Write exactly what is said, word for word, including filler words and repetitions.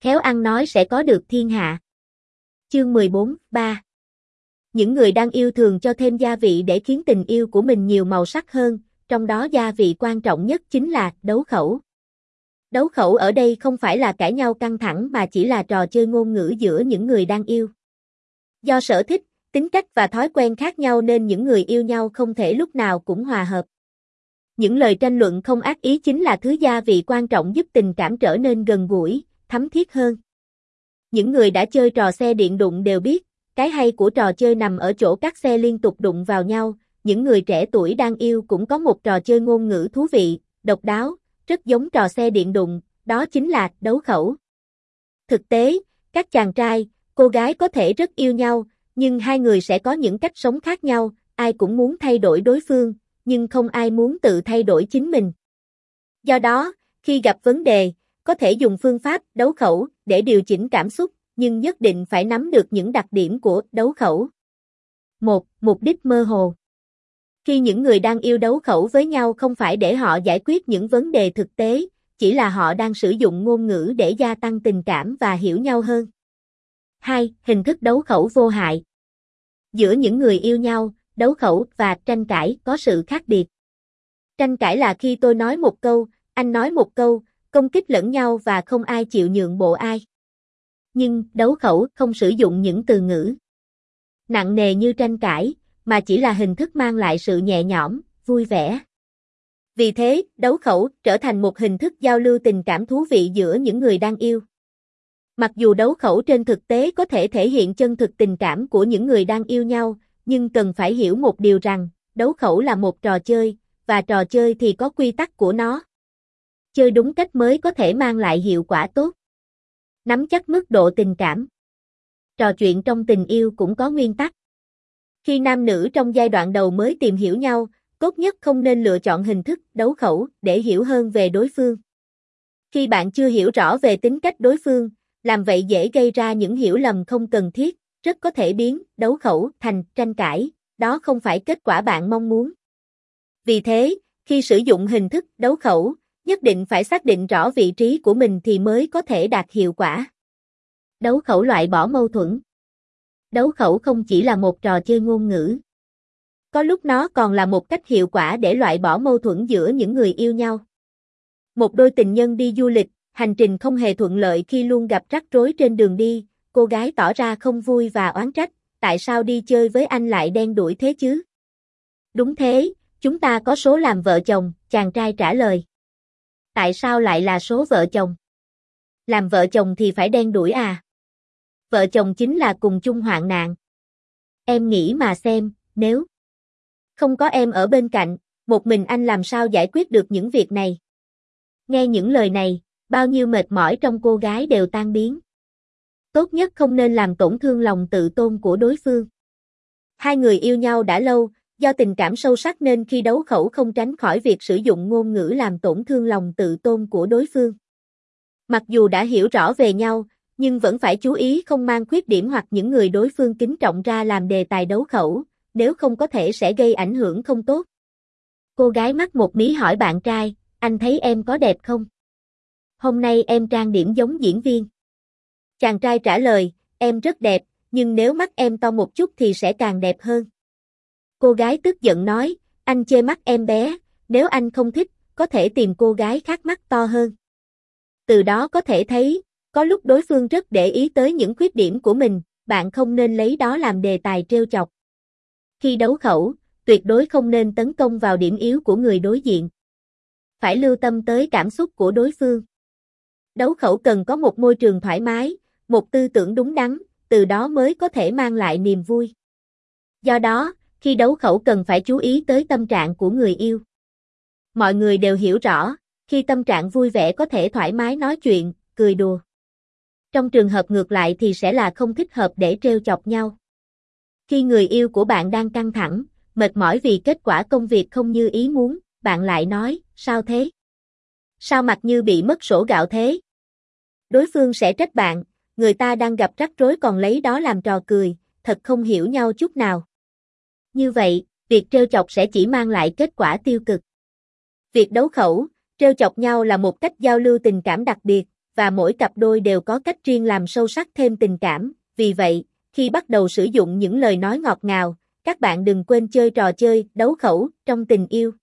khéo ăn nói sẽ có được thiên hạ. Chương mười bốn, ba. Những người đang yêu thường cho thêm gia vị để khiến tình yêu của mình nhiều màu sắc hơn, trong đó gia vị quan trọng nhất chính là đấu khẩu. Đấu khẩu ở đây không phải là cãi nhau căng thẳng mà chỉ là trò chơi ngôn ngữ giữa những người đang yêu. Do sở thích, tính cách và thói quen khác nhau nên những người yêu nhau không thể lúc nào cũng hòa hợp. Những lời tranh luận không ác ý chính là thứ gia vị quan trọng giúp tình cảm trở nên gần gũi, thấm thiết hơn. Những người đã chơi trò xe điện đụng đều biết, cái hay của trò chơi nằm ở chỗ các xe liên tục đụng vào nhau. Những người trẻ tuổi đang yêu cũng có một trò chơi ngôn ngữ thú vị, độc đáo, rất giống trò xe điện đụng, đó chính là đấu khẩu. Thực tế, các chàng trai, cô gái có thể rất yêu nhau, nhưng hai người sẽ có những cách sống khác nhau, ai cũng muốn thay đổi đối phương, nhưng không ai muốn tự thay đổi chính mình. Do đó, khi gặp vấn đề, có thể dùng phương pháp đấu khẩu để điều chỉnh cảm xúc, nhưng nhất định phải nắm được những đặc điểm của đấu khẩu. một. Mục đích mơ hồ. Khi những người đang yêu đấu khẩu với nhau không phải để họ giải quyết những vấn đề thực tế, chỉ là họ đang sử dụng ngôn ngữ để gia tăng tình cảm và hiểu nhau hơn. hai. Hình thức đấu khẩu vô hại. Giữa những người yêu nhau, đấu khẩu và tranh cãi có sự khác biệt. Tranh cãi là khi tôi nói một câu, anh nói một câu, công kích lẫn nhau và không ai chịu nhượng bộ ai. Nhưng đấu khẩu không sử dụng những từ ngữ nặng nề như tranh cãi, mà chỉ là hình thức mang lại sự nhẹ nhõm, vui vẻ. Vì thế, đấu khẩu trở thành một hình thức giao lưu tình cảm thú vị giữa những người đang yêu. Mặc dù đấu khẩu trên thực tế có thể thể hiện chân thực tình cảm của những người đang yêu nhau, nhưng cần phải hiểu một điều rằng, đấu khẩu là một trò chơi, và trò chơi thì có quy tắc của nó. Chơi đúng cách mới có thể mang lại hiệu quả tốt. Nắm chắc mức độ tình cảm. Trò chuyện trong tình yêu cũng có nguyên tắc. Khi nam nữ trong giai đoạn đầu mới tìm hiểu nhau, tốt nhất không nên lựa chọn hình thức đấu khẩu để hiểu hơn về đối phương. Khi bạn chưa hiểu rõ về tính cách đối phương, làm vậy dễ gây ra những hiểu lầm không cần thiết, rất có thể biến đấu khẩu thành tranh cãi, đó không phải kết quả bạn mong muốn. Vì thế, khi sử dụng hình thức đấu khẩu, nhất định phải xác định rõ vị trí của mình thì mới có thể đạt hiệu quả. Đấu khẩu loại bỏ mâu thuẫn. Đấu khẩu không chỉ là một trò chơi ngôn ngữ. Có lúc nó còn là một cách hiệu quả để loại bỏ mâu thuẫn giữa những người yêu nhau. Một đôi tình nhân đi du lịch, hành trình không hề thuận lợi khi luôn gặp rắc rối trên đường đi, cô gái tỏ ra không vui và oán trách, tại sao đi chơi với anh lại đen đủi thế chứ? Đúng thế, chúng ta có số làm vợ chồng, chàng trai trả lời. Tại sao lại là số vợ chồng? Làm vợ chồng thì phải đen đủi à? Vợ chồng chính là cùng chung hoạn nạn. Em nghĩ mà xem, nếu không có em ở bên cạnh, một mình anh làm sao giải quyết được những việc này? Nghe những lời này, bao nhiêu mệt mỏi trong cô gái đều tan biến. Tốt nhất không nên làm tổn thương lòng tự tôn của đối phương. Hai người yêu nhau đã lâu, do tình cảm sâu sắc nên khi đấu khẩu không tránh khỏi việc sử dụng ngôn ngữ làm tổn thương lòng tự tôn của đối phương. Mặc dù đã hiểu rõ về nhau, nhưng vẫn phải chú ý không mang khuyết điểm hoặc những người đối phương kính trọng ra làm đề tài đấu khẩu, nếu không có thể sẽ gây ảnh hưởng không tốt. Cô gái mắt một mí hỏi bạn trai, anh thấy em có đẹp không? Hôm nay em trang điểm giống diễn viên. Chàng trai trả lời, em rất đẹp, nhưng nếu mắt em to một chút thì sẽ càng đẹp hơn. Cô gái tức giận nói, anh chê mắt em bé, nếu anh không thích, có thể tìm cô gái khác mắt to hơn. Từ đó có thể thấy, có lúc đối phương rất để ý tới những khuyết điểm của mình, bạn không nên lấy đó làm đề tài trêu chọc. Khi đấu khẩu, tuyệt đối không nên tấn công vào điểm yếu của người đối diện. Phải lưu tâm tới cảm xúc của đối phương. Đấu khẩu cần có một môi trường thoải mái, một tư tưởng đúng đắn, từ đó mới có thể mang lại niềm vui. Do đó, khi đấu khẩu cần phải chú ý tới tâm trạng của người yêu. Mọi người đều hiểu rõ, khi tâm trạng vui vẻ có thể thoải mái nói chuyện, cười đùa. Trong trường hợp ngược lại thì sẽ là không thích hợp để trêu chọc nhau. Khi người yêu của bạn đang căng thẳng, mệt mỏi vì kết quả công việc không như ý muốn, bạn lại nói, sao thế? Sao mặt như bị mất sổ gạo thế? Đối phương sẽ trách bạn, người ta đang gặp rắc rối còn lấy đó làm trò cười, thật không hiểu nhau chút nào. Như vậy, việc trêu chọc sẽ chỉ mang lại kết quả tiêu cực. Việc đấu khẩu, trêu chọc nhau là một cách giao lưu tình cảm đặc biệt, và mỗi cặp đôi đều có cách riêng làm sâu sắc thêm tình cảm, vì vậy, khi bắt đầu sử dụng những lời nói ngọt ngào, các bạn đừng quên chơi trò chơi đấu khẩu trong tình yêu.